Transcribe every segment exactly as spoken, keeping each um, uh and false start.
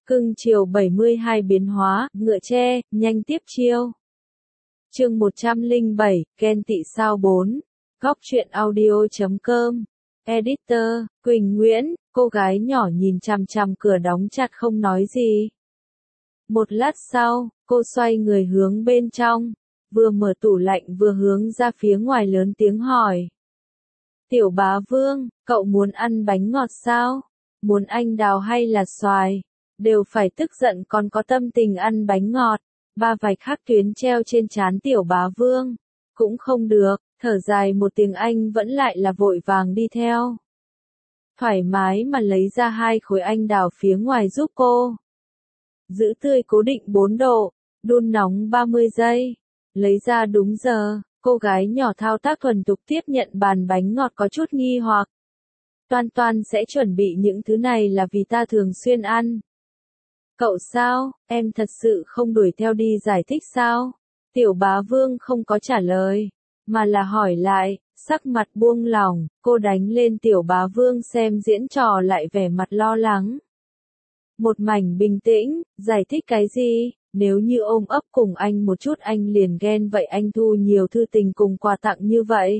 Cưng chiều bảy mươi hai biến hóa, ngựa tre, nhanh tiếp chiêu. Chương một trăm lẻ bảy, ghen tị sao bốn. Góc truyện audio chấm com. Editor, Quỳnh Nguyễn, cô gái nhỏ nhìn chằm chằm cửa đóng chặt không nói gì. Một lát sau, cô xoay người hướng bên trong, vừa mở tủ lạnh vừa hướng ra phía ngoài lớn tiếng hỏi. Tiểu bá vương, cậu muốn ăn bánh ngọt sao? Muốn anh đào hay là xoài? Đều phải tức giận còn có tâm tình ăn bánh ngọt. Ba vạch hắc tuyến treo trên trán tiểu bá vương. Cũng không được, thở dài một tiếng anh vẫn lại là vội vàng đi theo. Thoải mái mà lấy ra hai khối anh đào phía ngoài giúp cô. Giữ tươi cố định bốn độ, đun nóng ba mươi giây. Lấy ra đúng giờ, cô gái nhỏ thao tác thuần thục tiếp nhận bàn bánh ngọt có chút nghi hoặc. Toan Toan sẽ chuẩn bị những thứ này là vì ta thường xuyên ăn. Cậu sao, em thật sự không đuổi theo đi giải thích sao? Tiểu bá vương không có trả lời, mà là hỏi lại, sắc mặt buông lỏng, cô đánh lên tiểu bá vương xem diễn trò lại vẻ mặt lo lắng. Một mảnh bình tĩnh, giải thích cái gì, nếu như ôm ấp cùng anh một chút anh liền ghen vậy anh thu nhiều thư tình cùng quà tặng như vậy.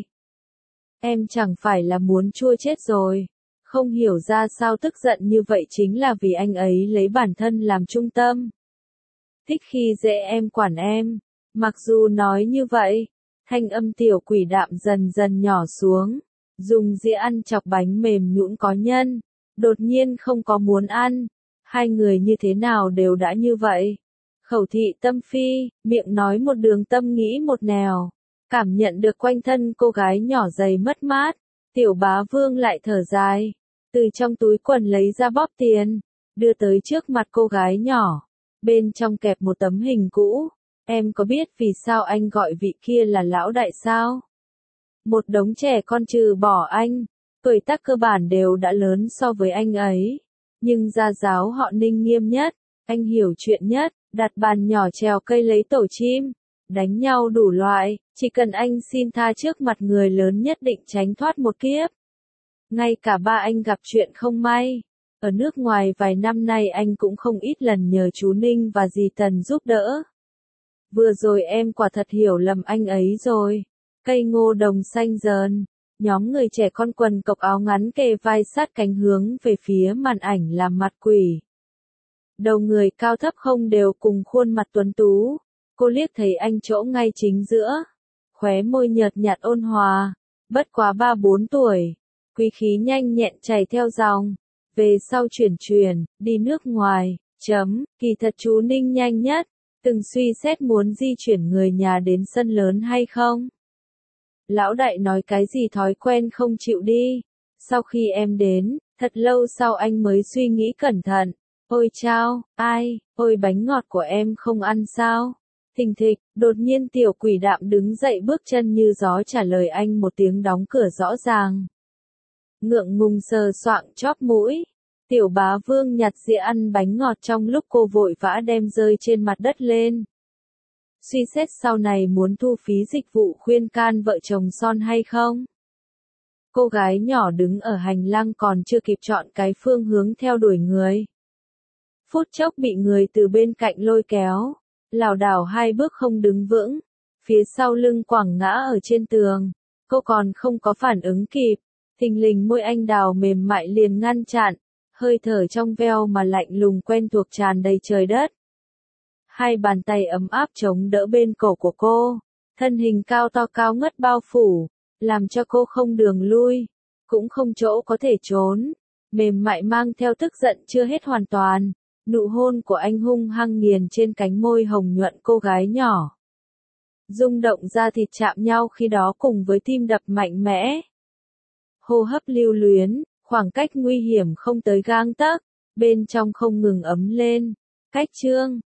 Em chẳng phải là muốn chua chết rồi. Không hiểu ra sao tức giận như vậy chính là vì anh ấy lấy bản thân làm trung tâm. Thích khi dễ em quản em. Mặc dù nói như vậy, thanh âm tiểu quỷ đạm dần dần nhỏ xuống. Dùng dĩa ăn chọc bánh mềm nhũn có nhân. Đột nhiên không có muốn ăn. Hai người như thế nào đều đã như vậy. Khẩu thị tâm phi, miệng nói một đường tâm nghĩ một nẻo. Cảm nhận được quanh thân cô gái nhỏ dày mất mát. Tiểu bá vương lại thở dài. Từ trong túi quần lấy ra bóp tiền. Đưa tới trước mặt cô gái nhỏ. Bên trong kẹp một tấm hình cũ. Em có biết vì sao anh gọi vị kia là lão đại sao? Một đống trẻ con trừ bỏ anh. Tuổi tác cơ bản đều đã lớn so với anh ấy. Nhưng gia giáo họ Ninh nghiêm nhất. Anh hiểu chuyện nhất. Đặt bàn nhỏ trèo cây lấy tổ chim. Đánh nhau đủ loại. Chỉ cần anh xin tha trước mặt người lớn nhất định tránh thoát một kiếp. Ngay cả ba anh gặp chuyện không may. Ở nước ngoài vài năm nay anh cũng không ít lần nhờ chú Ninh và dì Tần giúp đỡ. Vừa rồi em quả thật hiểu lầm anh ấy rồi. Cây ngô đồng xanh dờn. Nhóm người trẻ con quần cộc áo ngắn kề vai sát cánh hướng về phía màn ảnh làm mặt quỷ. Đầu người cao thấp không đều cùng khuôn mặt tuấn tú. Cô liếc thấy anh chỗ ngay chính giữa. Khóe môi nhợt nhạt ôn hòa. Bất quá ba bốn tuổi. Quý khí nhanh nhẹn chảy theo dòng. Về sau chuyển truyền, đi nước ngoài, chấm, kỳ thật chú Ninh nhanh nhất. Từng suy xét muốn di chuyển người nhà đến sân lớn hay không? Lão đại nói cái gì thói quen không chịu đi. Sau khi em đến, thật lâu sau anh mới suy nghĩ cẩn thận. Ôi chao, ai, ôi bánh ngọt của em không ăn sao? Thình thịch, đột nhiên tiểu quỷ đạm đứng dậy bước chân như gió trả lời anh một tiếng đóng cửa rõ ràng. Ngượng ngùng sờ soạng chóp mũi. Tiểu bá vương nhặt dĩa ăn bánh ngọt trong lúc cô vội vã đem rơi trên mặt đất lên. Suy xét sau này muốn thu phí dịch vụ khuyên can vợ chồng son hay không? Cô gái nhỏ đứng ở hành lang còn chưa kịp chọn cái phương hướng theo đuổi người. Phút chốc bị người từ bên cạnh lôi kéo. Lảo đảo hai bước không đứng vững. Phía sau lưng quẳng ngã ở trên tường. Cô còn không có phản ứng kịp. Thình lình môi anh đào mềm mại liền ngăn chặn. Hơi thở trong veo mà lạnh lùng quen thuộc tràn đầy trời đất. Hai bàn tay ấm áp chống đỡ bên cổ của cô. Thân hình cao to cao ngất bao phủ. Làm cho cô không đường lui. Cũng không chỗ có thể trốn. Mềm mại mang theo tức giận chưa hết hoàn toàn. Nụ hôn của anh hung hăng nghiền trên cánh môi hồng nhuận cô gái nhỏ. Rung động da thịt chạm nhau khi đó cùng với tim đập mạnh mẽ. Hô hấp lưu luyến, khoảng cách nguy hiểm không tới gang tấc, bên trong không ngừng ấm lên. Cách chương,